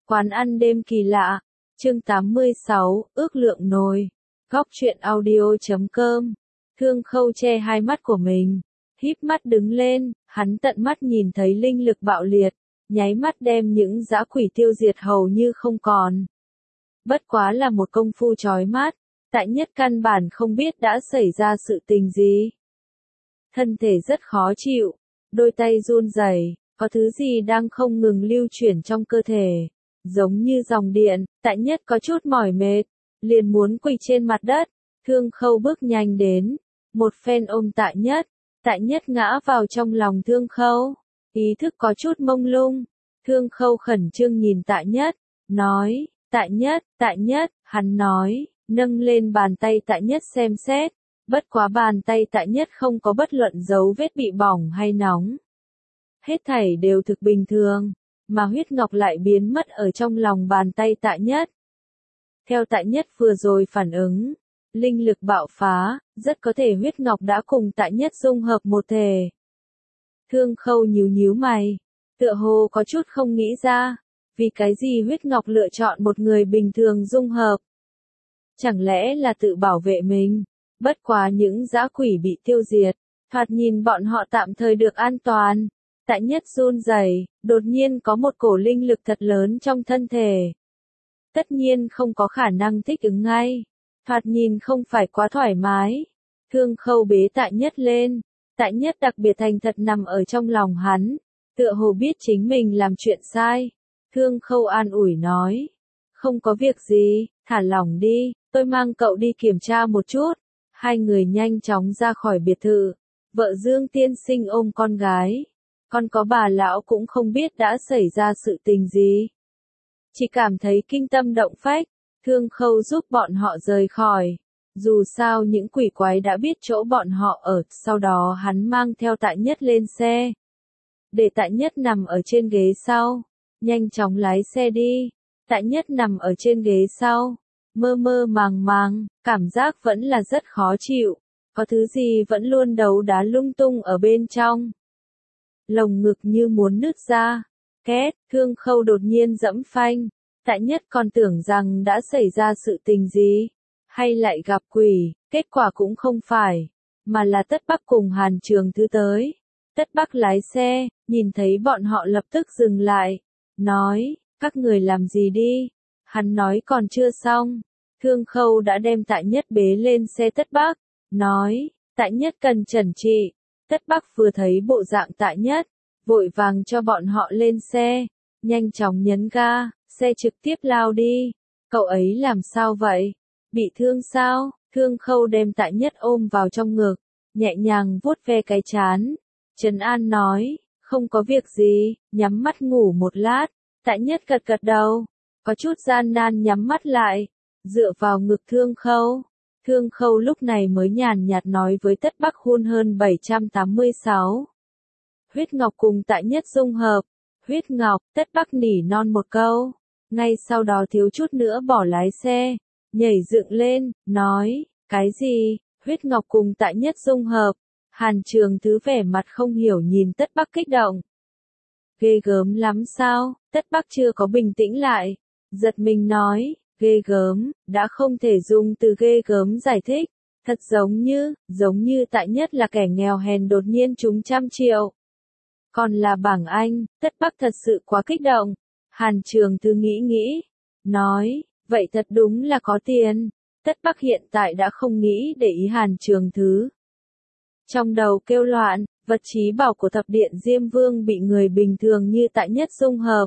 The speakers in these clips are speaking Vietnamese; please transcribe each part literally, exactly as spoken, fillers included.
Quán ăn đêm kỳ lạ. Chương tám mươi sáu, ước lượng nồi. Góc truyện audio chấm com. Thương Khâu che hai mắt của mình, híp mắt đứng lên, hắn tận mắt nhìn thấy linh lực bạo liệt, nháy mắt đem những dã quỷ tiêu diệt hầu như không còn. Bất quá là một công phu chói mắt, Tại Nhất căn bản không biết đã xảy ra sự tình gì. Thân thể rất khó chịu, đôi tay run rẩy, có thứ gì đang không ngừng lưu chuyển trong cơ thể, giống như dòng điện. Tại Nhất có chút mỏi mệt, liền muốn quỳ trên mặt đất. Thương Khâu bước nhanh đến, một phen ôm Tại Nhất. Tại Nhất ngã vào trong lòng Thương Khâu, ý thức có chút mông lung. Thương Khâu khẩn trương nhìn Tại Nhất, nói, Tại Nhất, Tại Nhất, hắn nói, nâng lên bàn tay Tại Nhất xem xét, bất quá bàn tay Tại Nhất không có bất luận dấu vết bị bỏng hay nóng. Hết thảy đều thực bình thường, mà huyết ngọc lại biến mất ở trong lòng bàn tay Tại Nhất. Theo Tại Nhất vừa rồi phản ứng, linh lực bạo phá, rất có thể huyết ngọc đã cùng Tại Nhất dung hợp một thể. Thương Khâu nhíu nhíu mày, tựa hồ có chút không nghĩ ra, vì cái gì huyết ngọc lựa chọn một người bình thường dung hợp. Chẳng lẽ là tự bảo vệ mình? Bất quá những dã quỷ bị tiêu diệt, thoạt nhìn bọn họ tạm thời được an toàn. Tại Nhất run rẩy, đột nhiên có một cổ linh lực thật lớn trong thân thể. Tất nhiên không có khả năng thích ứng ngay, thoạt nhìn không phải quá thoải mái. Thương Khâu bế Tại Nhất lên, Tại Nhất đặc biệt thành thật nằm ở trong lòng hắn, tựa hồ biết chính mình làm chuyện sai. Thương Khâu an ủi nói, không có việc gì, thả lỏng đi, tôi mang cậu đi kiểm tra một chút. Hai người nhanh chóng ra khỏi biệt thự, vợ Dương tiên sinh ôm con gái, còn có bà lão cũng không biết đã xảy ra sự tình gì. Chỉ cảm thấy kinh tâm động phách. Thương Khâu giúp bọn họ rời khỏi, dù sao những quỷ quái đã biết chỗ bọn họ ở. Sau đó hắn mang theo Tại Nhất lên xe, để Tại Nhất nằm ở trên ghế sau, nhanh chóng lái xe đi. Tại Nhất nằm ở trên ghế sau, mơ mơ màng màng, cảm giác vẫn là rất khó chịu, có thứ gì vẫn luôn đấu đá lung tung ở bên trong. Lồng ngực như muốn nứt ra. Két, Thương Khâu đột nhiên giẫm phanh. Tại Nhất còn tưởng rằng đã xảy ra sự tình gì, hay lại gặp quỷ. Kết quả cũng không phải, mà là Tất Bắc cùng Hàn Trường Thứ tới. Tất Bắc lái xe, nhìn thấy bọn họ lập tức dừng lại, nói, các người làm gì đi. Hắn nói còn chưa xong, Thương Khâu đã đem Tại Nhất bế lên xe Tất Bắc, nói, Tại Nhất cần chẩn trị. Tất Bắc vừa thấy bộ dạng Tại Nhất, vội vàng cho bọn họ lên xe, nhanh chóng nhấn ga, xe trực tiếp lao đi. Cậu ấy làm sao vậy? Bị thương sao? Thương Khâu đem Tại Nhất ôm vào trong ngực, nhẹ nhàng vuốt ve cái trán, trấn an nói, không có việc gì, nhắm mắt ngủ một lát. Tại Nhất gật gật đầu, có chút gian nan nhắm mắt lại, dựa vào ngực Thương Khâu. Thương Khâu lúc này mới nhàn nhạt nói với Tất Bắc hôn hơn bảy trăm tám mươi sáu. Huyết Ngọc cùng Tại Nhất dung hợp. Huyết Ngọc, Tất Bắc nỉ non một câu, ngay sau đó thiếu chút nữa bỏ lái xe, nhảy dựng lên, nói, cái gì? Huyết Ngọc cùng Tại Nhất dung hợp. Hàn Trường Thứ vẻ mặt không hiểu nhìn Tất Bắc kích động. Ghê gớm lắm sao? Tất Bắc chưa có bình tĩnh lại, giật mình nói, ghê gớm, đã không thể dùng từ ghê gớm giải thích, thật giống như, giống như Tại Nhất là kẻ nghèo hèn đột nhiên trúng trăm triệu. Còn là bảng Anh. Tất Bắc thật sự quá kích động. Hàn Trường Thứ nghĩ nghĩ, nói, vậy thật đúng là có tiền. Tất Bắc hiện tại đã không nghĩ để ý Hàn Trường Thứ. Trong đầu kêu loạn, vật trí bảo của thập điện Diêm Vương bị người bình thường như Tại Nhất dung hợp.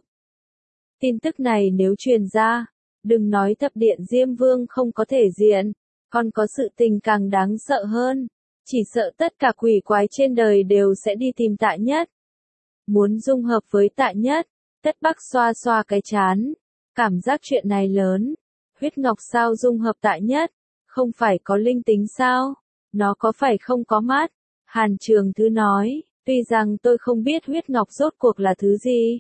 Tin tức này nếu truyền ra, đừng nói thập điện Diêm Vương không có thể diện, còn có sự tình càng đáng sợ hơn. Chỉ sợ tất cả quỷ quái trên đời đều sẽ đi tìm Tại Nhất, muốn dung hợp với Tại Nhất. Tất Bắc xoa xoa cái trán, cảm giác chuyện này lớn. Huyết Ngọc sao dung hợp Tại Nhất? Không phải có linh tính sao? Nó có phải không có mắt? Hàn Trường Thứ nói, tuy rằng tôi không biết Huyết Ngọc rốt cuộc là thứ gì,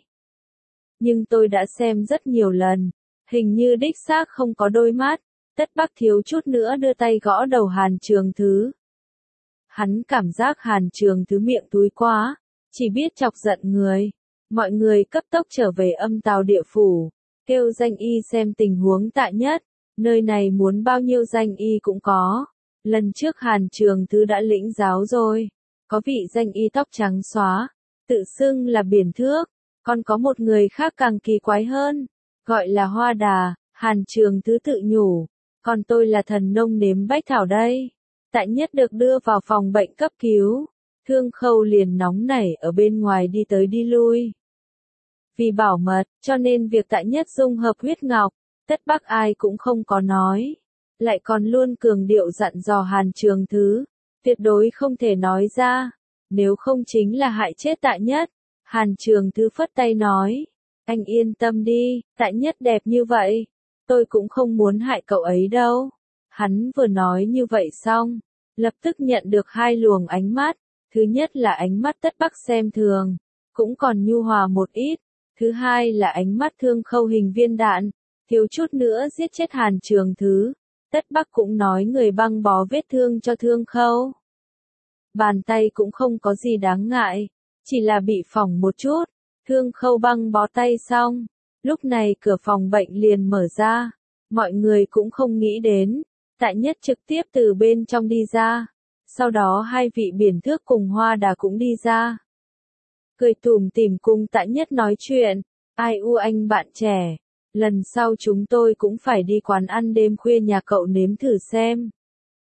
nhưng tôi đã xem rất nhiều lần, hình như đích xác không có đôi mắt. Tất Bắc thiếu chút nữa đưa tay gõ đầu Hàn Trường Thứ. Hắn cảm giác Hàn Trường Thứ miệng túi quá, chỉ biết chọc giận người. Mọi người cấp tốc trở về âm tào địa phủ. kêu danh y xem tình huống Tạ Nhất, nơi này muốn bao nhiêu danh y cũng có. Lần trước Hàn Trường Thứ đã lĩnh giáo rồi, có vị danh y tóc trắng xóa, tự xưng là Biển Thước, còn có một người khác càng kỳ quái hơn, gọi là Hoa Đà. Hàn Trường Thứ tự nhủ, còn tôi là thần nông nếm bách thảo đây. Tạ Nhất được đưa vào phòng bệnh cấp cứu, Thương Khâu liền nóng nảy ở bên ngoài đi tới đi lui. Vì bảo mật, cho nên việc Tạ Nhất dung hợp huyết ngọc, Tất Bắc ai cũng không có nói, lại còn luôn cường điệu dặn dò Hàn Trường Thứ, tuyệt đối không thể nói ra, nếu không chính là hại chết Tạ Nhất. Hàn Trường Thứ phất tay nói, anh yên tâm đi, Tạ Nhất đẹp như vậy, tôi cũng không muốn hại cậu ấy đâu. Hắn vừa nói như vậy xong, lập tức nhận được hai luồng ánh mắt, thứ nhất là ánh mắt Tất Bắc xem thường, cũng còn nhu hòa một ít, thứ hai là ánh mắt Thương Khâu hình viên đạn, thiếu chút nữa giết chết Hàn Trường Thứ. Tất Bắc cũng nói người băng bó vết thương cho Thương Khâu. Bàn tay cũng không có gì đáng ngại, chỉ là bị phỏng một chút. Thương Khâu băng bó tay xong, lúc này cửa phòng bệnh liền mở ra, mọi người cũng không nghĩ đến, Tạ Nhất trực tiếp từ bên trong đi ra, sau đó hai vị Biển Thước cùng Hoa Đà cũng đi ra. Cười tủm tỉm cùng Tạ Nhất nói chuyện, ai u anh bạn trẻ, lần sau chúng tôi cũng phải đi quán ăn đêm khuya nhà cậu nếm thử xem.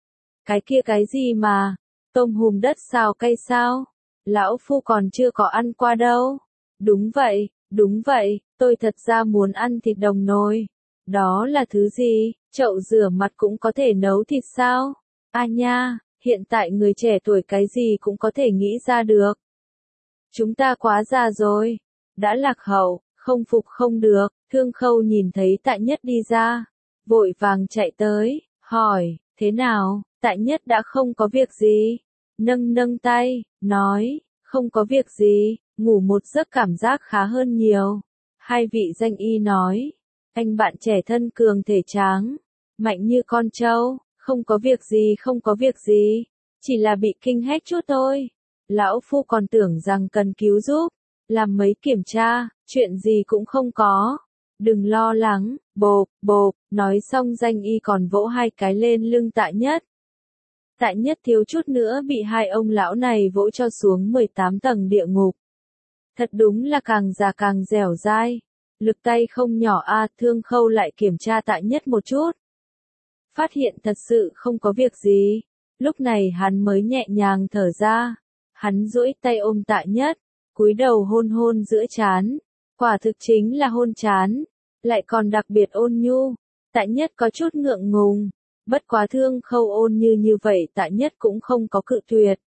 Cái kia cái gì mà, tôm hùm đất xào cay sao? Lão phu còn chưa có ăn qua đâu. Đúng vậy, đúng vậy, tôi thật ra muốn ăn thịt đồng nồi. Đó là thứ gì? Chậu rửa mặt cũng có thể nấu thịt sao? À nha, hiện tại người trẻ tuổi cái gì cũng có thể nghĩ ra được. Chúng ta quá già rồi, đã lạc hậu, không phục không được. Thương Khâu nhìn thấy Tạ Nhất đi ra, vội vàng chạy tới, hỏi, thế nào? Tạ Nhất đã không có việc gì, nâng nâng tay, nói, không có việc gì, ngủ một giấc cảm giác khá hơn nhiều. Hai vị danh y nói, anh bạn trẻ thân cường thể tráng, mạnh như con trâu, không có việc gì không có việc gì, chỉ là bị kinh hách chút thôi. Lão phu còn tưởng rằng cần cứu giúp, làm mấy kiểm tra, chuyện gì cũng không có. Đừng lo lắng, bộp, bộp, nói xong danh y còn vỗ hai cái lên lưng Tạ Nhất. Tạ Nhất thiếu chút nữa bị hai ông lão này vỗ cho xuống mười tám tầng địa ngục. Thật đúng là càng già càng dẻo dai. Lực tay không nhỏ a. Thương Khâu lại kiểm tra Tạ Nhất một chút. Phát hiện thật sự không có việc gì. Lúc này hắn mới nhẹ nhàng thở ra. Hắn duỗi tay ôm Tạ Nhất, cúi đầu hôn hôn giữa trán. Quả thực chính là hôn trán, lại còn đặc biệt ôn nhu. Tạ Nhất có chút ngượng ngùng, bất quá Thương Khâu ôn như như vậy Tạ Nhất cũng không có cự tuyệt.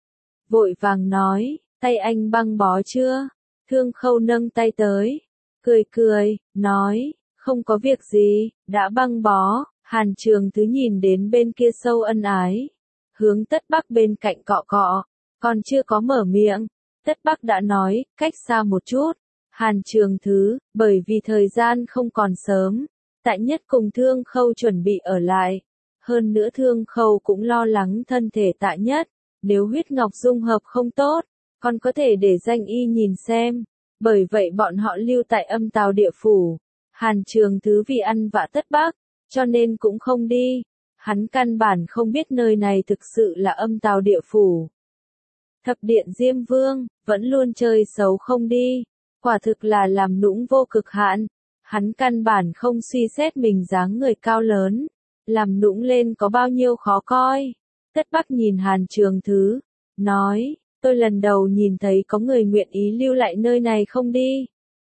Vội vàng nói, tay anh băng bó chưa? Thương Khâu nâng tay tới, cười cười, nói, không có việc gì, đã băng bó. Hàn Trường Thứ nhìn đến bên kia sâu ân ái, hướng Tất Bắc bên cạnh cọ cọ, còn chưa có mở miệng, Tất Bắc đã nói, cách xa một chút. Hàn Trường Thứ, bởi vì thời gian không còn sớm, Tạ Nhất cùng Thương Khâu chuẩn bị ở lại. Hơn nữa Thương Khâu cũng lo lắng thân thể Tạ Nhất, nếu huyết ngọc dung hợp không tốt, còn có thể để danh y nhìn xem. Bởi vậy bọn họ lưu tại Âm Tào địa phủ. Hàn Trường Thứ vì ăn vạ Tất Bắc, cho nên cũng không đi. Hắn căn bản không biết nơi này thực sự là Âm Tào địa phủ. Thập điện Diêm Vương, vẫn luôn chơi xấu không đi. Quả thực là làm nũng vô cực hạn. Hắn căn bản không suy xét mình dáng người cao lớn, làm nũng lên có bao nhiêu khó coi. Tất Bắc nhìn Hàn Trường Thứ, nói, tôi lần đầu nhìn thấy có người nguyện ý lưu lại nơi này không đi.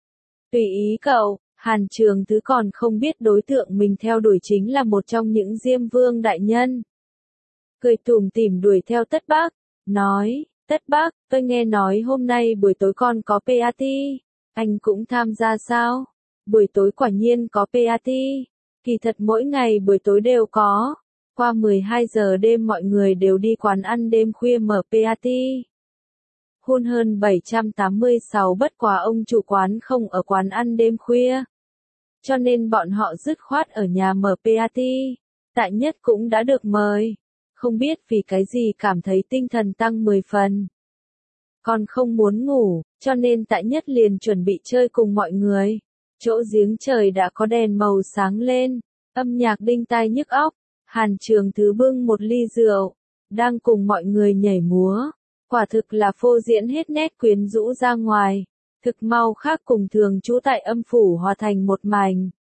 Tùy ý cậu. Hàn Trường Thứ còn không biết đối tượng mình theo đuổi chính là một trong những Diêm Vương đại nhân. Cười tủm tỉm đuổi theo Tất Bắc, nói, Tất Bắc, tôi nghe nói hôm nay buổi tối con có party, anh cũng tham gia sao? Buổi tối quả nhiên có party, kỳ thật mỗi ngày buổi tối đều có, qua mười hai giờ đêm mọi người đều đi quán ăn đêm khuya mở party. Hôn hơn bảy trăm tám mươi sáu bất quá ông chủ quán không ở quán ăn đêm khuya, cho nên bọn họ dứt khoát ở nhà mở party. Tạ Nhất cũng đã được mời, không biết vì cái gì cảm thấy tinh thần tăng mười phần. Còn không muốn ngủ, cho nên Tạ Nhất liền chuẩn bị chơi cùng mọi người. Chỗ giếng trời đã có đèn màu sáng lên, âm nhạc đinh tai nhức óc. Hàn Trường Thứ bưng một ly rượu, đang cùng mọi người nhảy múa. Quả thực là phô diễn hết nét quyến rũ ra ngoài. Thực mau khác cùng thường trú tại âm phủ hòa thành một mảnh.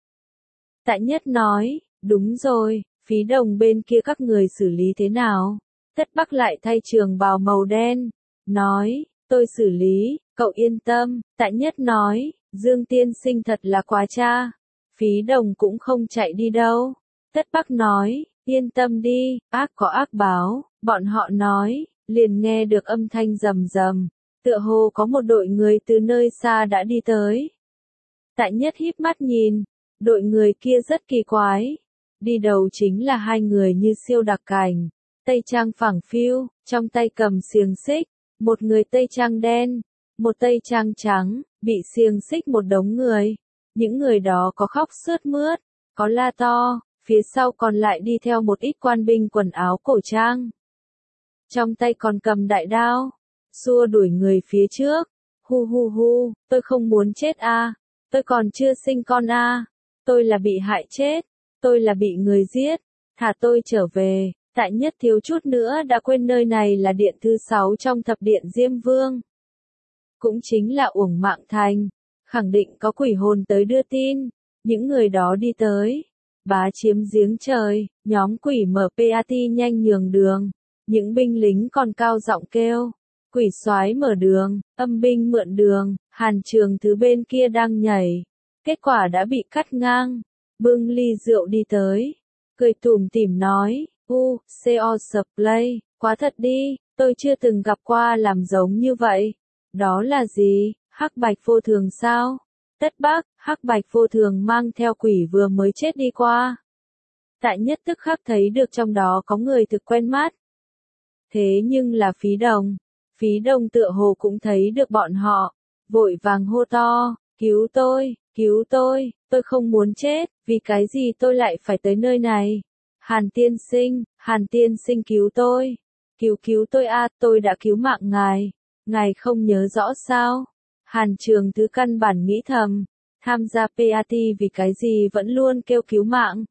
Tại Nhất nói, đúng rồi, Phí Đồng bên kia các người xử lý thế nào? Tất Bắc lại thay trường bào màu đen, nói, tôi xử lý, cậu yên tâm. Tại Nhất nói, Dương tiên sinh thật là quá cha. Phí Đồng cũng không chạy đi đâu. Tất Bắc nói, yên tâm đi, ác có ác báo. Bọn họ nói, liền nghe được âm thanh rầm rầm. Tựa hồ có một đội người từ nơi xa đã đi tới. Tại Nhất híp mắt nhìn, đội người kia rất kỳ quái. Đi đầu chính là hai người như siêu đặc cảnh. Tây trang phẳng phiu, trong tay cầm xiềng xích. Một người tây trang đen, một tây trang trắng, bị xiềng xích một đống người. Những người đó có khóc sướt mướt, có la to, phía sau còn lại đi theo một ít quan binh quần áo cổ trang. Trong tay còn cầm đại đao, xua đuổi người phía trước. Hu hu hu, tôi không muốn chết a, à. Tôi còn chưa sinh con a, à. Tôi là bị hại chết, tôi là bị người giết, thả tôi trở về. Tại Nhất thiếu chút nữa đã quên nơi này là điện thứ sáu trong thập điện Diêm Vương. Cũng chính là Uổng Mạng Thành, khẳng định có quỷ hồn tới đưa tin. Những người đó đi tới, bá chiếm giếng trời, nhóm quỷ em pê a tê nhanh nhường đường. Những binh lính còn cao giọng kêu, quỷ soái mở đường, âm binh mượn đường. Hàn Trường Thứ bên kia đang nhảy, kết quả đã bị cắt ngang. Bưng ly rượu đi tới, cười tủm tỉm nói, u, co play, quá thật đi, tôi chưa từng gặp qua làm giống như vậy. Đó là gì, hắc bạch vô thường sao? Tất Bắc, hắc bạch vô thường mang theo quỷ vừa mới chết đi qua. Tại Nhất tức khắc thấy được trong đó có người thực quen mắt. Thế nhưng là Phí Đồng. Phí Đồng tựa hồ cũng thấy được bọn họ, vội vàng hô to, cứu tôi, cứu tôi, tôi không muốn chết, vì cái gì tôi lại phải tới nơi này? Hàn tiên sinh, Hàn tiên sinh cứu tôi, cứu cứu tôi a, à, tôi đã cứu mạng ngài, ngài không nhớ rõ sao? Hàn Trường Thứ căn bản nghĩ thầm, tham gia pê a tê vì cái gì vẫn luôn kêu cứu mạng.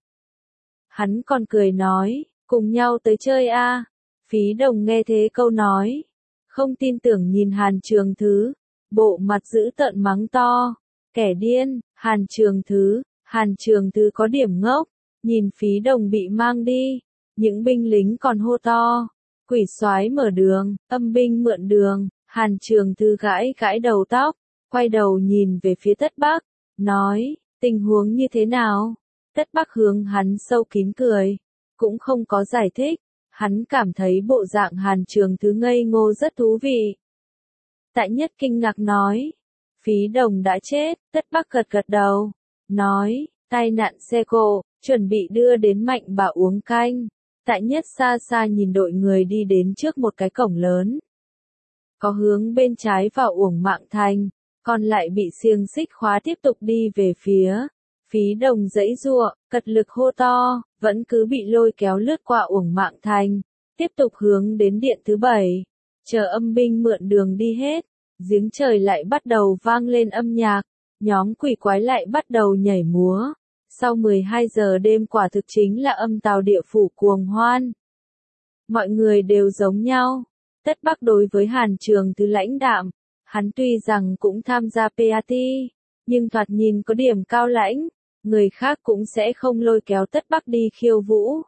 Hắn còn cười nói, cùng nhau tới chơi a. À. Phí Đồng nghe thế câu nói, không tin tưởng nhìn Hàn Trường Thứ, bộ mặt dữ tợn mắng to, kẻ điên. Hàn Trường Thứ, Hàn Trường Thứ có điểm ngốc, nhìn Phí Đồng bị mang đi, những binh lính còn hô to, quỷ soái mở đường, âm binh mượn đường. Hàn Trường Thứ gãi gãi đầu tóc, quay đầu nhìn về phía Tất Bắc, nói, tình huống như thế nào? Tất Bắc hướng hắn sâu kín cười, cũng không có giải thích, hắn cảm thấy bộ dạng Hàn Trường Thứ ngây ngô rất thú vị. Tại Nhất kinh ngạc nói, Phí Đồng đã chết. Tất Bắc gật gật đầu, nói, tai nạn xe cộ, chuẩn bị đưa đến Mạnh Bà uống canh. Tại Nhất xa xa nhìn đội người đi đến trước một cái cổng lớn. Có hướng bên trái vào Uổng Mạng Thành, còn lại bị xiềng xích khóa tiếp tục đi về phía. Phí Đồng giãy giụa, cật lực hô to, vẫn cứ bị lôi kéo lướt qua Uổng Mạng Thành, tiếp tục hướng đến điện thứ bảy. Chờ âm binh mượn đường đi hết, giếng trời lại bắt đầu vang lên âm nhạc, nhóm quỷ quái lại bắt đầu nhảy múa. Sau mười hai giờ đêm quả thực chính là âm tào địa phủ cuồng hoan. Mọi người đều giống nhau. Tất Bắc đối với Hàn Trường Thứ lãnh đạm, hắn tuy rằng cũng tham gia pê a tê, nhưng thoạt nhìn có điểm cao lãnh, người khác cũng sẽ không lôi kéo Tất Bắc đi khiêu vũ.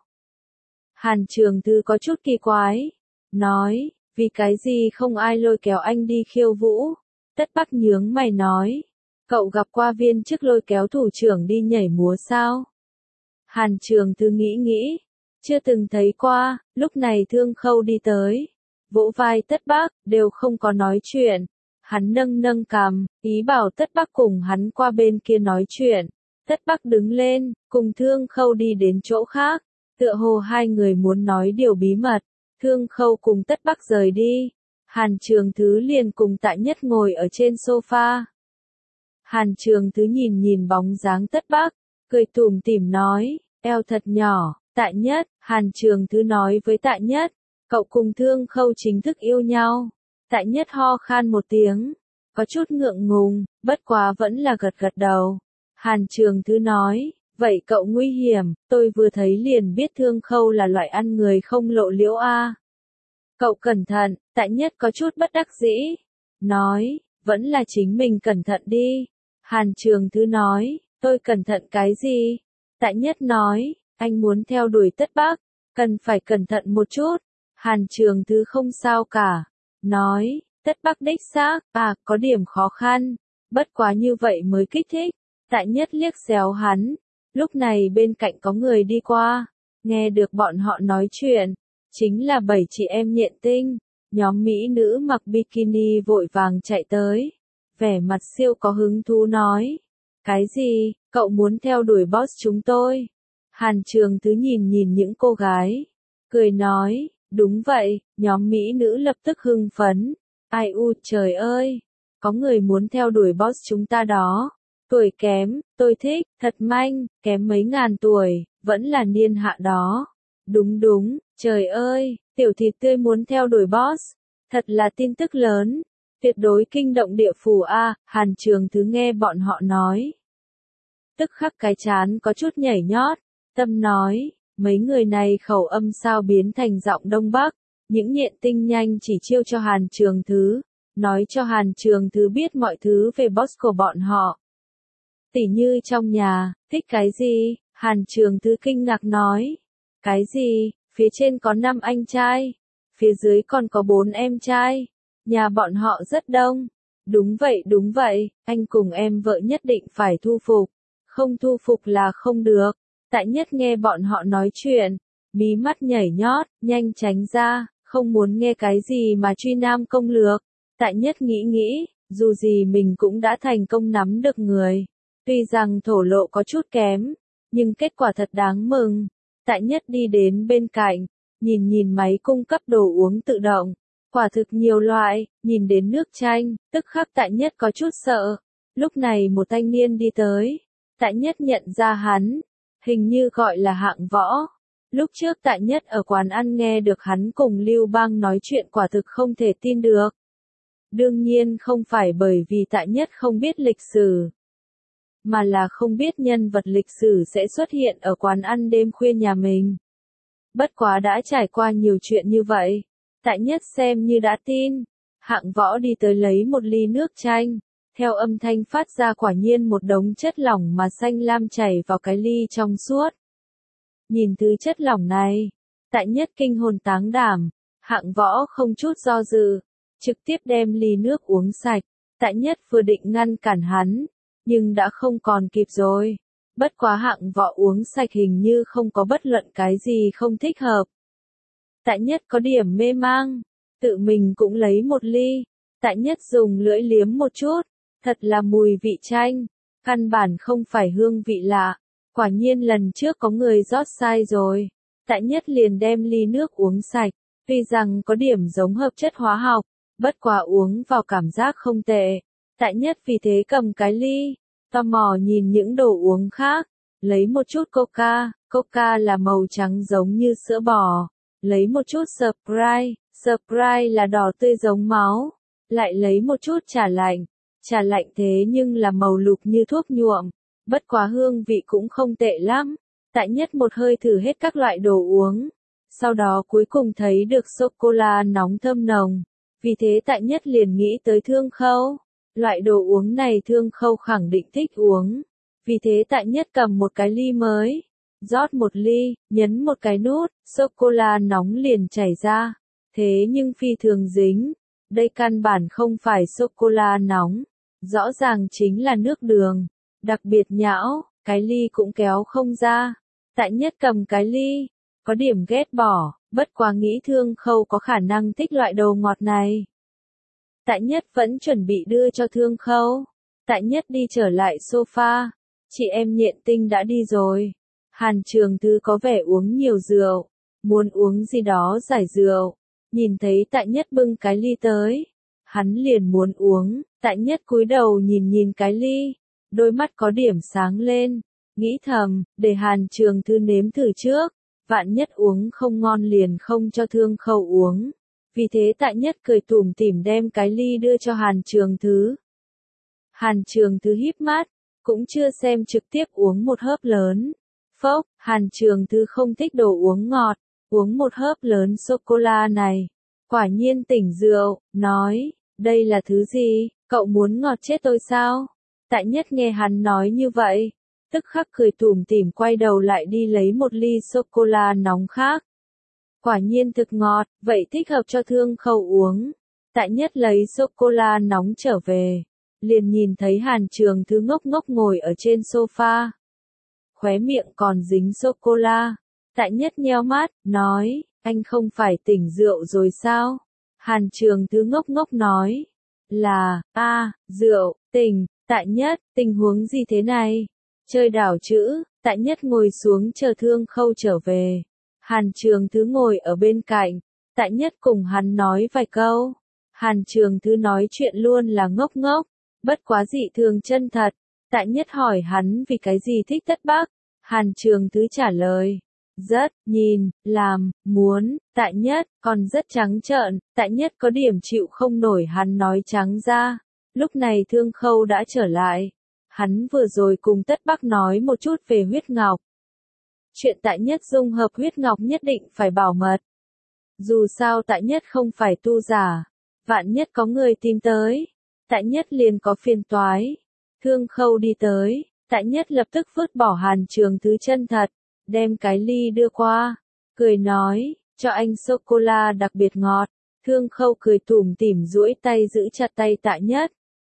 Hàn Trường Thứ có chút kỳ quái, nói, vì cái gì không ai lôi kéo anh đi khiêu vũ? Tất Bắc nhướng mày nói, cậu gặp qua viên chức lôi kéo thủ trưởng đi nhảy múa sao? Hàn Trường Thứ nghĩ nghĩ, chưa từng thấy qua. Lúc này Thương Khâu đi tới, vỗ vai Tất Bắc, đều không có nói chuyện. Hắn nâng nâng cằm, ý bảo Tất Bắc cùng hắn qua bên kia nói chuyện. Tất Bắc đứng lên, cùng Thương Khâu đi đến chỗ khác, tựa hồ hai người muốn nói điều bí mật. Thương Khâu cùng Tất Bắc rời đi, Hàn Trường Thứ liền cùng Tại Nhất ngồi ở trên sofa. Hàn Trường Thứ nhìn nhìn bóng dáng Tất Bắc, cười tủm tỉm nói, eo thật nhỏ. Tại Nhất, Hàn Trường Thứ nói với Tại Nhất, cậu cùng Thương Khâu chính thức yêu nhau. Tại Nhất ho khan một tiếng, có chút ngượng ngùng, bất quá vẫn là gật gật đầu. Hàn Trường Thứ nói, vậy cậu nguy hiểm, tôi vừa thấy liền biết Thương Khâu là loại ăn người không lộ liễu a. Cậu cẩn thận, Tại Nhất có chút bất đắc dĩ. Nói, vẫn là chính mình cẩn thận đi. Hàn Trường Thứ nói, tôi cẩn thận cái gì? Tại Nhất nói, anh muốn theo đuổi Tất Bắc, cần phải cẩn thận một chút. Hàn Trường Thứ không sao cả. Nói, Tất Bắc đích xác, à, có điểm khó khăn. Bất quá như vậy mới kích thích. Tại Nhất liếc xéo hắn. Lúc này bên cạnh có người đi qua. Nghe được bọn họ nói chuyện. Chính là bảy chị em Nhện Tinh. Nhóm mỹ nữ mặc bikini vội vàng chạy tới. Vẻ mặt siêu có hứng thú nói. Cái gì, cậu muốn theo đuổi boss chúng tôi? Hàn Trường Thứ nhìn nhìn những cô gái. Cười nói, đúng vậy, nhóm mỹ nữ lập tức hưng phấn. Ai u trời ơi, có người muốn theo đuổi boss chúng ta đó. Tuổi kém, tôi thích, thật manh, kém mấy ngàn tuổi, vẫn là niên hạ đó. Đúng đúng, trời ơi, tiểu thịt tươi muốn theo đuổi boss. Thật là tin tức lớn. Tuyệt đối kinh động địa phủ a. Hàn Trường Thứ nghe bọn họ nói. Tức khắc cái chán có chút nhảy nhót. Tâm nói, mấy người này khẩu âm sao biến thành giọng Đông Bắc. Những Nhện Tinh nhanh chỉ chiêu cho Hàn Trường Thứ. Nói cho Hàn Trường Thứ biết mọi thứ về boss của bọn họ. Tỉ như trong nhà, thích cái gì? Hàn Trường Thứ kinh ngạc nói. Cái gì? Phía trên có năm anh trai. Phía dưới còn có bốn em trai. Nhà bọn họ rất đông. Đúng vậy đúng vậy, anh cùng em vợ nhất định phải thu phục. Không thu phục là không được. Tại Nhất nghe bọn họ nói chuyện. Mí mắt nhảy nhót, nhanh tránh ra. Không muốn nghe cái gì mà truy nam công lược. Tại Nhất nghĩ nghĩ, dù gì mình cũng đã thành công nắm được người. Tuy rằng thổ lộ có chút kém, nhưng kết quả thật đáng mừng. Tại Nhất đi đến bên cạnh, nhìn nhìn máy cung cấp đồ uống tự động. Quả thực nhiều loại, nhìn đến nước chanh, tức khắc Tại Nhất có chút sợ. Lúc này một thanh niên đi tới. Tại Nhất nhận ra hắn, hình như gọi là Hạng Võ. Lúc trước Tại Nhất ở quán ăn nghe được hắn cùng Lưu Bang nói chuyện quả thực không thể tin được. Đương nhiên không phải bởi vì Tại Nhất không biết lịch sử, mà là không biết nhân vật lịch sử sẽ xuất hiện ở quán ăn đêm khuya nhà mình. Bất quá đã trải qua nhiều chuyện như vậy, Tại Nhất xem như đã tin. Hạng Võ đi tới lấy một ly nước chanh, theo âm thanh phát ra quả nhiên một đống chất lỏng mà xanh lam chảy vào cái ly trong suốt. Nhìn thứ chất lỏng này, Tại Nhất kinh hồn táng đảm. Hạng Võ không chút do dự, trực tiếp đem ly nước uống sạch. Tại Nhất vừa định ngăn cản hắn, nhưng đã không còn kịp rồi. Bất quá Hạng Võ uống sạch hình như không có bất luận cái gì không thích hợp. Tại Nhất có điểm mê mang, tự mình cũng lấy một ly. Tại Nhất dùng lưỡi liếm một chút, thật là mùi vị chanh, căn bản không phải hương vị lạ. Quả nhiên lần trước có người rót sai rồi. Tại Nhất liền đem ly nước uống sạch, tuy rằng có điểm giống hợp chất hóa học, bất quá uống vào cảm giác không tệ. Tại Nhất vì thế cầm cái ly, tò mò nhìn những đồ uống khác, lấy một chút coca, coca là màu trắng giống như sữa bò, lấy một chút Sprite, Sprite là đỏ tươi giống máu, lại lấy một chút trà lạnh, trà lạnh thế nhưng là màu lục như thuốc nhuộm, bất quá hương vị cũng không tệ lắm. Tại Nhất một hơi thử hết các loại đồ uống, sau đó cuối cùng thấy được sô-cô-la nóng thơm nồng, vì thế Tại Nhất liền nghĩ tới Thương Khâu. Loại đồ uống này Thương Khâu khẳng định thích uống, vì thế Tại Nhất cầm một cái ly mới, rót một ly, nhấn một cái nút, sô-cô-la nóng liền chảy ra, thế nhưng phi thường dính, đây căn bản không phải sô-cô-la nóng, rõ ràng chính là nước đường, đặc biệt nhão, cái ly cũng kéo không ra. Tại Nhất cầm cái ly, có điểm ghét bỏ, bất quá nghĩ Thương Khâu có khả năng thích loại đồ ngọt này. Tại Nhất vẫn chuẩn bị đưa cho Thương Khâu. Tại Nhất đi trở lại sofa. Chị em Nhện Tinh đã đi rồi. Hàn Trường Thứ có vẻ uống nhiều rượu. Muốn uống gì đó giải rượu. Nhìn thấy Tại Nhất bưng cái ly tới. Hắn liền muốn uống. Tại Nhất cúi đầu nhìn nhìn cái ly. Đôi mắt có điểm sáng lên. Nghĩ thầm, để Hàn Trường Thứ nếm thử trước. Vạn nhất uống không ngon liền không cho Thương Khâu uống. Vì thế Tại Nhất cười tủm tỉm đem cái ly đưa cho Hàn Trường Thứ. Hàn Trường Thứ híp mắt, cũng chưa xem trực tiếp uống một hớp lớn. Phốc, Hàn Trường Thứ không thích đồ uống ngọt, uống một hớp lớn sô-cô-la này. Quả nhiên tỉnh rượu, nói, đây là thứ gì, cậu muốn ngọt chết tôi sao? Tại Nhất nghe hắn nói như vậy, tức khắc cười tủm tỉm quay đầu lại đi lấy một ly sô-cô-la nóng khác. Quả nhiên thực ngọt, vậy thích hợp cho Thương Khâu uống. Tại Nhất lấy sô-cô-la nóng trở về, liền nhìn thấy Hàn Trường Thứ ngốc ngốc ngồi ở trên sofa. Khóe miệng còn dính sô-cô-la. Tại Nhất nheo mắt, nói, anh không phải tỉnh rượu rồi sao? Hàn Trường Thứ ngốc ngốc nói, là, a, rượu, tỉnh. Tại Nhất, tình huống gì thế này? Chơi đảo chữ. Tại Nhất ngồi xuống chờ Thương Khâu trở về. Hàn Trường Thứ ngồi ở bên cạnh. Tại Nhất cùng hắn nói vài câu. Hàn Trường Thứ nói chuyện luôn là ngốc ngốc, bất quá dị thường chân thật. Tại Nhất hỏi hắn vì cái gì thích Tất Bắc. Hàn Trường Thứ trả lời, rất, nhìn, làm, muốn. Tại Nhất, còn rất trắng trợn. Tại Nhất có điểm chịu không nổi hắn nói trắng ra. Lúc này Thương Khâu đã trở lại. Hắn vừa rồi cùng Tất Bắc nói một chút về huyết ngọc. Chuyện Tại Nhất dung hợp huyết ngọc nhất định phải bảo mật. Dù sao Tại Nhất không phải tu giả. Vạn nhất có người tìm tới, Tại Nhất liền có phiền toái. Thương Khâu đi tới, Tại Nhất lập tức vứt bỏ Hàn Trường Thứ chân thật, đem cái ly đưa qua, cười nói, cho anh sô-cô-la đặc biệt ngọt. Thương Khâu cười tủm tỉm duỗi tay giữ chặt tay Tại Nhất.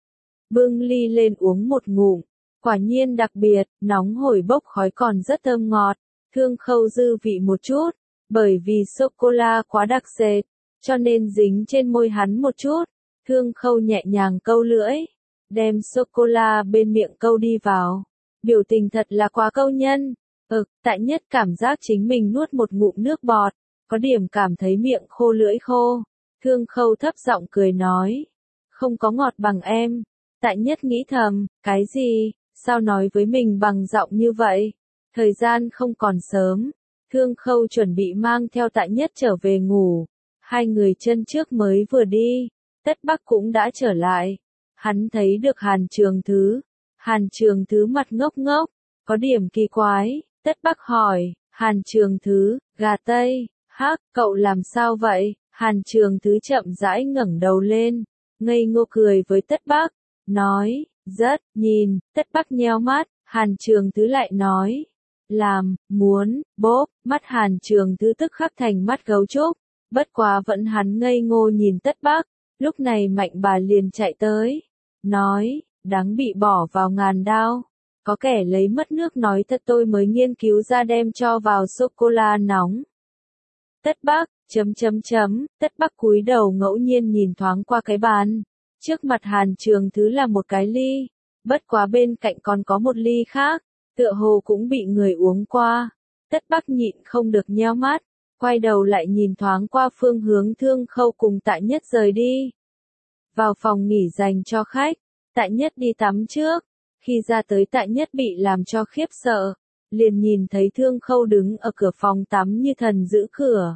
Bưng ly lên uống một ngụm, quả nhiên đặc biệt, nóng hổi bốc khói còn rất thơm ngọt. Thương Khâu dư vị một chút, bởi vì sô-cô-la quá đặc sệt, cho nên dính trên môi hắn một chút. Thương Khâu nhẹ nhàng câu lưỡi, đem sô-cô-la bên miệng câu đi vào. Biểu tình thật là quá câu nhân. Ực, Tại Nhất cảm giác chính mình nuốt một ngụm nước bọt, có điểm cảm thấy miệng khô lưỡi khô. Thương Khâu thấp giọng cười nói, không có ngọt bằng em. Tại Nhất nghĩ thầm, cái gì, sao nói với mình bằng giọng như vậy? Thời gian không còn sớm, Thương Khâu chuẩn bị mang theo Tại Nhất trở về ngủ. Hai người chân trước mới vừa đi, Tất Bắc cũng đã trở lại. Hắn thấy được Hàn Trường Thứ. Hàn Trường Thứ mặt ngốc ngốc, có điểm kỳ quái. Tất Bắc hỏi, Hàn Trường Thứ, gà Tây, hắc, cậu làm sao vậy? Hàn Trường Thứ chậm rãi ngẩng đầu lên, ngây ngô cười với Tất Bắc, nói, rất, nhìn. Tất Bắc nheo mắt, Hàn Trường Thứ lại nói, làm, muốn, bốp. Mắt Hàn Trường Thứ tức khắc thành mắt gấu trúc, bất quá vẫn hắn ngây ngô nhìn Tất Bắc. Lúc này Mạnh bà liền chạy tới, nói, đáng bị bỏ vào ngàn đao. Có kẻ lấy mất nước nói thật tôi mới nghiên cứu ra đem cho vào sô-cô-la nóng. Tất Bắc, chấm chấm chấm, Tất Bắc cúi đầu ngẫu nhiên nhìn thoáng qua cái bàn. Trước mặt Hàn Trường Thứ là một cái ly, bất quá bên cạnh còn có một ly khác, tựa hồ cũng bị người uống qua. Tất Bắc nhịn không được nheo mắt, quay đầu lại nhìn thoáng qua phương hướng Thương Khâu cùng Tại Nhất rời đi. Vào phòng nghỉ dành cho khách, Tại Nhất đi tắm trước. Khi ra tới Tại Nhất bị làm cho khiếp sợ, liền nhìn thấy Thương Khâu đứng ở cửa phòng tắm như thần giữ cửa.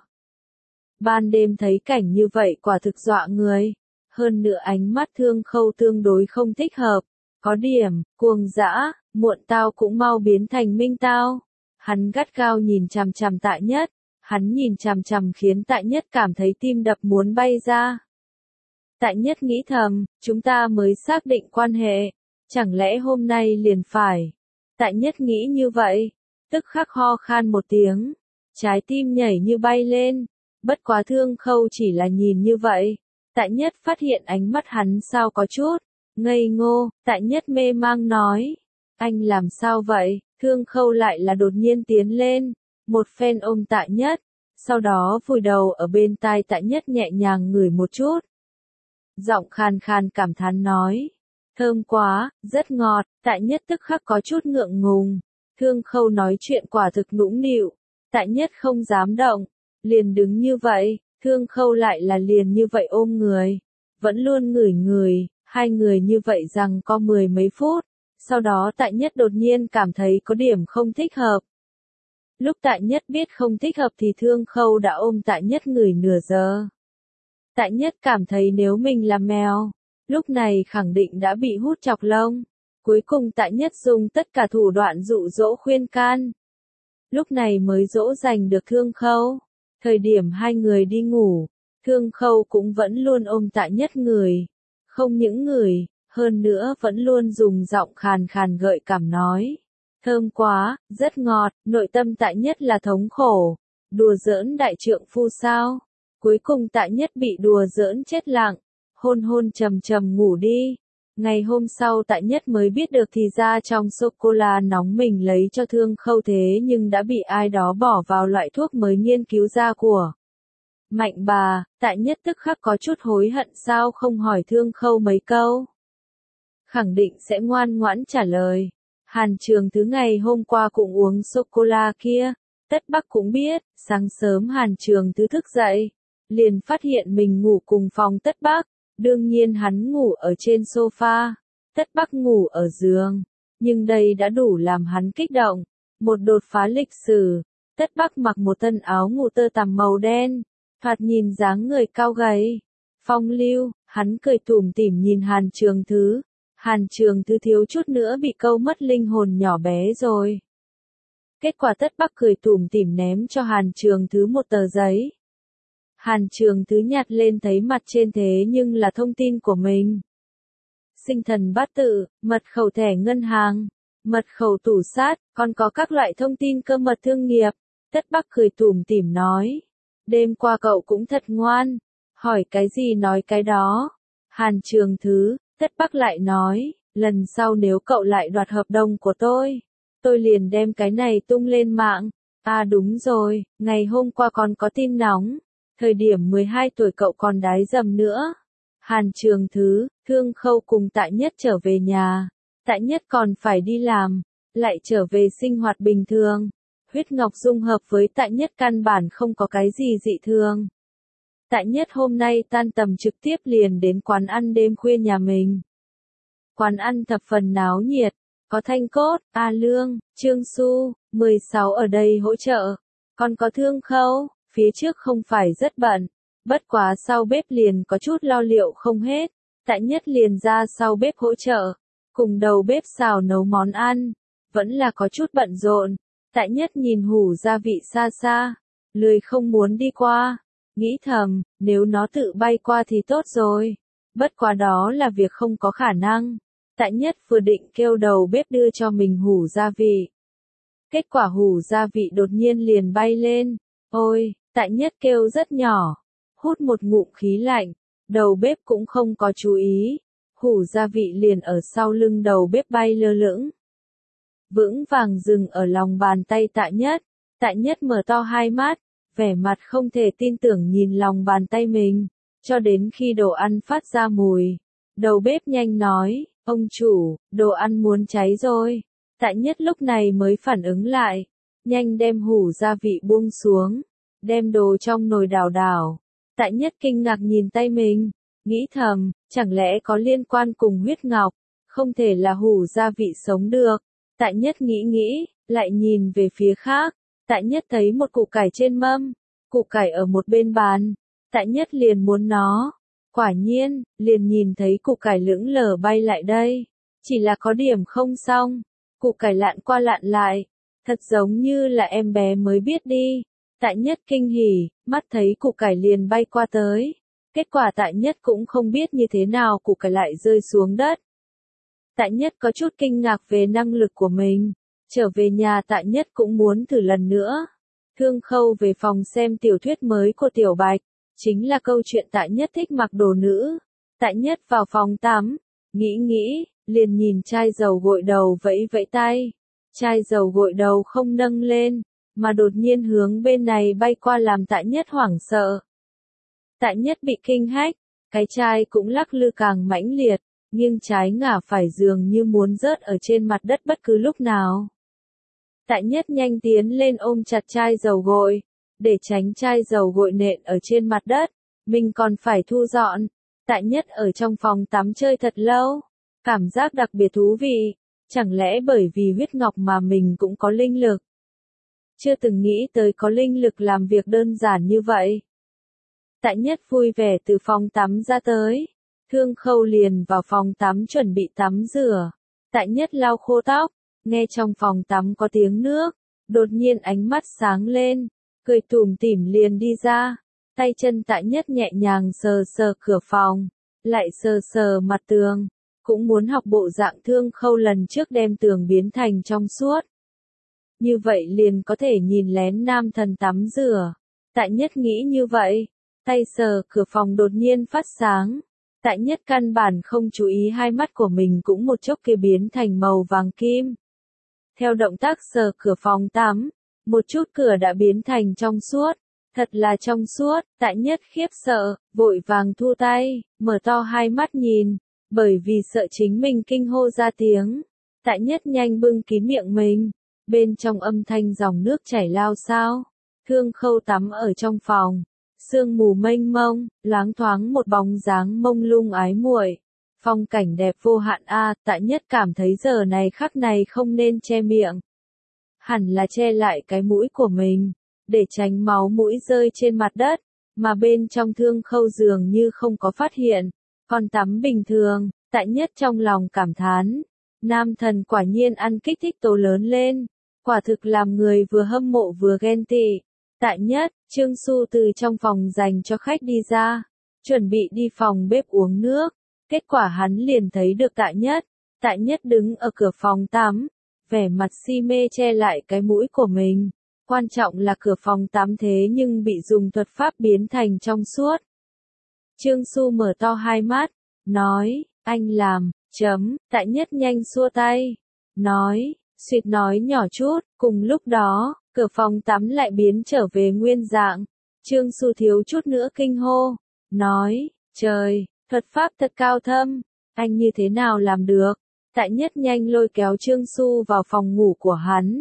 Ban đêm thấy cảnh như vậy quả thực dọa người. Hơn nữa ánh mắt Thương Khâu tương đối không thích hợp, có điểm, cuồng dã, muộn tao cũng mau biến thành minh tao. Hắn gắt gao nhìn chằm chằm Tại Nhất, hắn nhìn chằm chằm khiến Tại Nhất cảm thấy tim đập muốn bay ra. Tại Nhất nghĩ thầm, chúng ta mới xác định quan hệ, chẳng lẽ hôm nay liền phải. Tại Nhất nghĩ như vậy, tức khắc ho khan một tiếng, trái tim nhảy như bay lên, bất quá Thương Khâu chỉ là nhìn như vậy. Tại Nhất phát hiện ánh mắt hắn sao có chút ngây ngô. Tại Nhất mê mang nói, anh làm sao vậy? Thương Khâu lại là đột nhiên tiến lên, một phen ôm Tại Nhất, sau đó vùi đầu ở bên tai Tại Nhất nhẹ nhàng ngửi một chút. Giọng khàn khàn cảm thán nói, thơm quá, rất ngọt. Tại Nhất tức khắc có chút ngượng ngùng. Thương Khâu nói chuyện quả thực nũng nịu, Tại Nhất không dám động, liền đứng như vậy. Thương Khâu lại là liền như vậy ôm người, vẫn luôn ngửi người, hai người như vậy rằng có mười mấy phút, sau đó Tại Nhất đột nhiên cảm thấy có điểm không thích hợp. Lúc Tại Nhất biết không thích hợp thì Thương Khâu đã ôm Tại Nhất ngửi nửa giờ. Tại Nhất cảm thấy nếu mình là mèo, lúc này khẳng định đã bị hút chọc lông. Cuối cùng Tại Nhất dùng tất cả thủ đoạn dụ dỗ khuyên can. Lúc này mới dỗ dành được Thương Khâu. Thời điểm hai người đi ngủ, Thương Khâu cũng vẫn luôn ôm Tại Nhất người. Không những người, hơn nữa vẫn luôn dùng giọng khàn khàn gợi cảm nói. Thơm quá, rất ngọt, nội tâm Tại Nhất là thống khổ. Đùa giỡn đại trượng phu sao? Cuối cùng Tại Nhất bị đùa giỡn chết lặng, hôn hôn trầm trầm ngủ đi. Ngày hôm sau Tại Nhất mới biết được thì ra trong sô-cô-la nóng mình lấy cho Thương Khâu thế nhưng đã bị ai đó bỏ vào loại thuốc mới nghiên cứu ra của Mạnh bà. Tại Nhất tức khắc có chút hối hận sao không hỏi Thương Khâu mấy câu. Khẳng định sẽ ngoan ngoãn trả lời. Hàn Trường Thứ ngày hôm qua cũng uống sô-cô-la kia. Tất Bắc cũng biết, sáng sớm Hàn Trường Thứ thức dậy, liền phát hiện mình ngủ cùng phòng Tất Bắc. Đương nhiên hắn ngủ ở trên sofa, Tất Bắc ngủ ở giường, nhưng đây đã đủ làm hắn kích động. Một đột phá lịch sử, Tất Bắc mặc một thân áo ngủ tơ tằm màu đen, thoạt nhìn dáng người cao gầy, phong lưu, hắn cười tủm tỉm nhìn Hàn Trường Thứ. Hàn Trường Thứ thiếu chút nữa bị câu mất linh hồn nhỏ bé rồi. Kết quả Tất Bắc cười tủm tỉm ném cho Hàn Trường Thứ một tờ giấy. Hàn Trường Thứ nhặt lên thấy mặt trên thế nhưng là thông tin của mình. Sinh thần bát tự, mật khẩu thẻ ngân hàng, mật khẩu tủ sát, còn có các loại thông tin cơ mật thương nghiệp. Tất Bắc cười tủm tỉm nói. Đêm qua cậu cũng thật ngoan, hỏi cái gì nói cái đó. Hàn Trường Thứ, Tất Bắc lại nói, lần sau nếu cậu lại đoạt hợp đồng của tôi, tôi liền đem cái này tung lên mạng. À đúng rồi, ngày hôm qua còn có tin nóng. Thời điểm mười hai tuổi cậu còn đái dầm nữa. Hàn Trường Thứ, Thương Khâu cùng Tại Nhất trở về nhà. Tại Nhất còn phải đi làm, lại trở về sinh hoạt bình thường. Huyết Ngọc dung hợp với Tại Nhất căn bản không có cái gì dị thường. Tại Nhất hôm nay tan tầm trực tiếp liền đến quán ăn đêm khuya nhà mình. Quán ăn thập phần náo nhiệt, có Thanh Cốt, A Lương, Trương Xu, mười sáu ở đây hỗ trợ. Còn có Thương Khâu. Phía trước không phải rất bận, bất quá sau bếp liền có chút lo liệu không hết. Tại Nhất liền ra sau bếp hỗ trợ, cùng đầu bếp xào nấu món ăn, vẫn là có chút bận rộn. Tại Nhất nhìn hủ gia vị xa xa, lười không muốn đi qua, nghĩ thầm, nếu nó tự bay qua thì tốt rồi, bất quá đó là việc không có khả năng. Tại Nhất vừa định kêu đầu bếp đưa cho mình hủ gia vị. Kết quả hủ gia vị đột nhiên liền bay lên, ôi! Tại Nhất kêu rất nhỏ, hút một ngụm khí lạnh, đầu bếp cũng không có chú ý, hủ gia vị liền ở sau lưng đầu bếp bay lơ lửng. Vững vàng dừng ở lòng bàn tay Tại Nhất, Tại Nhất mở to hai mắt, vẻ mặt không thể tin tưởng nhìn lòng bàn tay mình, cho đến khi đồ ăn phát ra mùi. Đầu bếp nhanh nói, ông chủ, đồ ăn muốn cháy rồi. Tại Nhất lúc này mới phản ứng lại, nhanh đem hủ gia vị buông xuống. Đem đồ trong nồi đảo đảo. Tại Nhất kinh ngạc nhìn tay mình, nghĩ thầm, chẳng lẽ có liên quan cùng huyết ngọc, không thể là hủ gia vị sống được. Tại Nhất nghĩ nghĩ, lại nhìn về phía khác, Tại Nhất thấy một củ cải trên mâm, củ cải ở một bên bàn, Tại Nhất liền muốn nó. Quả nhiên, liền nhìn thấy củ cải lững lờ bay lại đây, chỉ là có điểm không xong, củ cải lặn qua lặn lại, thật giống như là em bé mới biết đi. Tại Nhất kinh hỉ, mắt thấy củ cải liền bay qua tới. Kết quả Tại Nhất cũng không biết như thế nào củ cải lại rơi xuống đất. Tại Nhất có chút kinh ngạc về năng lực của mình. Trở về nhà Tại Nhất cũng muốn thử lần nữa. Thương Khâu về phòng xem tiểu thuyết mới của Tiểu Bạch. Chính là câu chuyện Tại Nhất thích mặc đồ nữ. Tại Nhất vào phòng tắm, nghĩ nghĩ, liền nhìn chai dầu gội đầu vẫy vẫy tay. Chai dầu gội đầu không nâng lên, mà đột nhiên hướng bên này bay qua làm Tại Nhất hoảng sợ. Tại Nhất bị kinh hách, cái chai cũng lắc lư càng mãnh liệt, nghiêng trái ngả phải dường như muốn rớt ở trên mặt đất bất cứ lúc nào. Tại Nhất nhanh tiến lên ôm chặt chai dầu gội, để tránh chai dầu gội nện ở trên mặt đất, mình còn phải thu dọn. Tại Nhất ở trong phòng tắm chơi thật lâu, cảm giác đặc biệt thú vị, chẳng lẽ bởi vì huyết ngọc mà mình cũng có linh lực. Chưa từng nghĩ tới có linh lực làm việc đơn giản như vậy. Tại Nhất vui vẻ từ phòng tắm ra tới, Thương Khâu liền vào phòng tắm chuẩn bị tắm rửa. Tại Nhất lau khô tóc, nghe trong phòng tắm có tiếng nước, đột nhiên ánh mắt sáng lên, cười tủm tỉm liền đi ra, tay chân Tại Nhất nhẹ nhàng sờ sờ cửa phòng, lại sờ sờ mặt tường, cũng muốn học bộ dạng Thương Khâu lần trước đem tường biến thành trong suốt. Như vậy liền có thể nhìn lén nam thần tắm rửa. Tại Nhất nghĩ như vậy, tay sờ cửa phòng đột nhiên phát sáng. Tại Nhất căn bản không chú ý hai mắt của mình cũng một chốc kia biến thành màu vàng kim. Theo động tác sờ cửa phòng tắm, một chút cửa đã biến thành trong suốt. Thật là trong suốt, Tại Nhất khiếp sợ, vội vàng thu tay, mở to hai mắt nhìn, bởi vì sợ chính mình kinh hô ra tiếng. Tại Nhất nhanh bưng kín miệng mình, bên trong âm thanh dòng nước chảy lao xao. Thương Khâu tắm ở trong phòng, sương mù mênh mông, loáng thoáng một bóng dáng mông lung ái muội. Phong cảnh đẹp vô hạn a, Tại Nhất cảm thấy giờ này khắc này không nên che miệng. Hẳn là che lại cái mũi của mình, để tránh máu mũi rơi trên mặt đất, mà bên trong Thương Khâu dường như không có phát hiện, còn tắm bình thường. Tại Nhất trong lòng cảm thán, nam thần quả nhiên ăn kích thích tố lớn lên, quả thực làm người vừa hâm mộ vừa ghen tị. Tại Nhất, Trương Xu từ trong phòng dành cho khách đi ra, chuẩn bị đi phòng bếp uống nước, kết quả hắn liền thấy được Tại Nhất. Tại Nhất đứng ở cửa phòng tắm, vẻ mặt si mê che lại cái mũi của mình. Quan trọng là cửa phòng tắm thế nhưng bị dùng thuật pháp biến thành trong suốt. Trương Xu mở to hai mắt, nói, anh làm, chấm, Tại Nhất nhanh xua tay, nói, suýt nói nhỏ chút, cùng lúc đó, cửa phòng tắm lại biến trở về nguyên dạng. Trương Xu thiếu chút nữa kinh hô, nói, trời, thuật pháp thật cao thâm, anh như thế nào làm được? Tại Nhất nhanh lôi kéo Trương Xu vào phòng ngủ của hắn.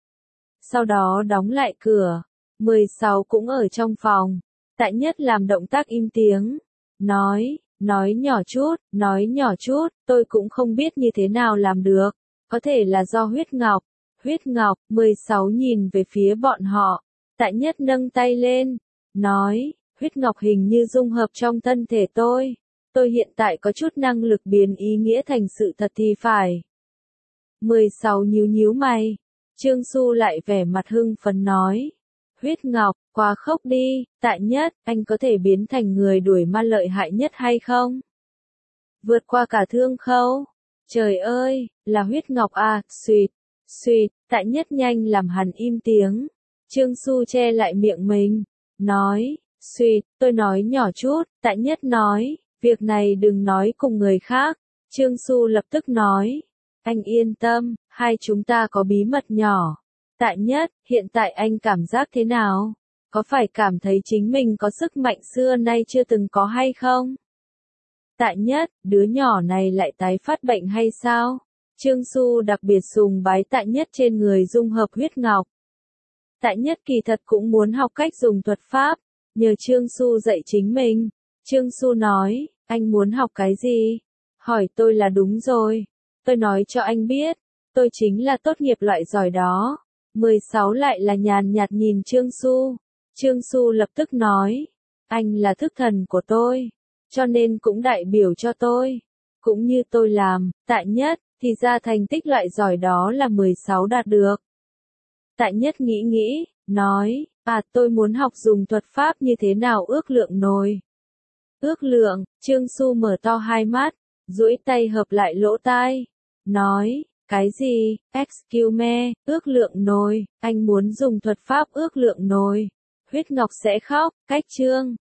Sau đó đóng lại cửa, mười sáu cũng ở trong phòng. Tại Nhất làm động tác im tiếng, nói, nói nhỏ chút, nói nhỏ chút, tôi cũng không biết như thế nào làm được, có thể là do huyết ngọc. Huyết ngọc, mười sáu nhìn về phía bọn họ, Tại Nhất nâng tay lên, nói, huyết ngọc hình như dung hợp trong thân thể tôi, tôi hiện tại có chút năng lực biến ý nghĩa thành sự thật thì phải. mười sáu nhíu nhíu mày, Trương Xu lại vẻ mặt hưng phấn nói, huyết ngọc, quá khốc đi, Tại Nhất, anh có thể biến thành người đuổi ma lợi hại nhất hay không? Vượt qua cả Thương Khâu, trời ơi, là huyết ngọc à, suýt. Suýt, Tại Nhất nhanh làm hắn im tiếng. Trương Xu che lại miệng mình, nói, suýt, tôi nói nhỏ chút. Tại Nhất nói, việc này đừng nói cùng người khác. Trương Xu lập tức nói, anh yên tâm, hai chúng ta có bí mật nhỏ. Tại Nhất, hiện tại anh cảm giác thế nào? Có phải cảm thấy chính mình có sức mạnh xưa nay chưa từng có hay không? Tại Nhất, đứa nhỏ này lại tái phát bệnh hay sao? Trương Xu đặc biệt sùng bái Tại Nhất trên người dung hợp huyết ngọc. Tại Nhất kỳ thật cũng muốn học cách dùng thuật pháp, nhờ Trương Xu dạy chính mình. Trương Xu nói, anh muốn học cái gì? Hỏi tôi là đúng rồi. Tôi nói cho anh biết, tôi chính là tốt nghiệp loại giỏi đó. mười sáu lại là nhàn nhạt nhìn Trương Xu. Trương Xu lập tức nói, anh là thức thần của tôi, cho nên cũng đại biểu cho tôi. Cũng như tôi làm, Tại Nhất, thì ra thành tích loại giỏi đó là mười sáu đạt được. Tại Nhất nghĩ nghĩ, nói, à tôi muốn học dùng thuật pháp như thế nào ước lượng nồi. Ước lượng, Trương Xu mở to hai mắt, duỗi tay hợp lại lỗ tai, nói, cái gì, excuse me, ước lượng nồi, anh muốn dùng thuật pháp ước lượng nồi. Huyết Ngọc sẽ khóc, cách chương.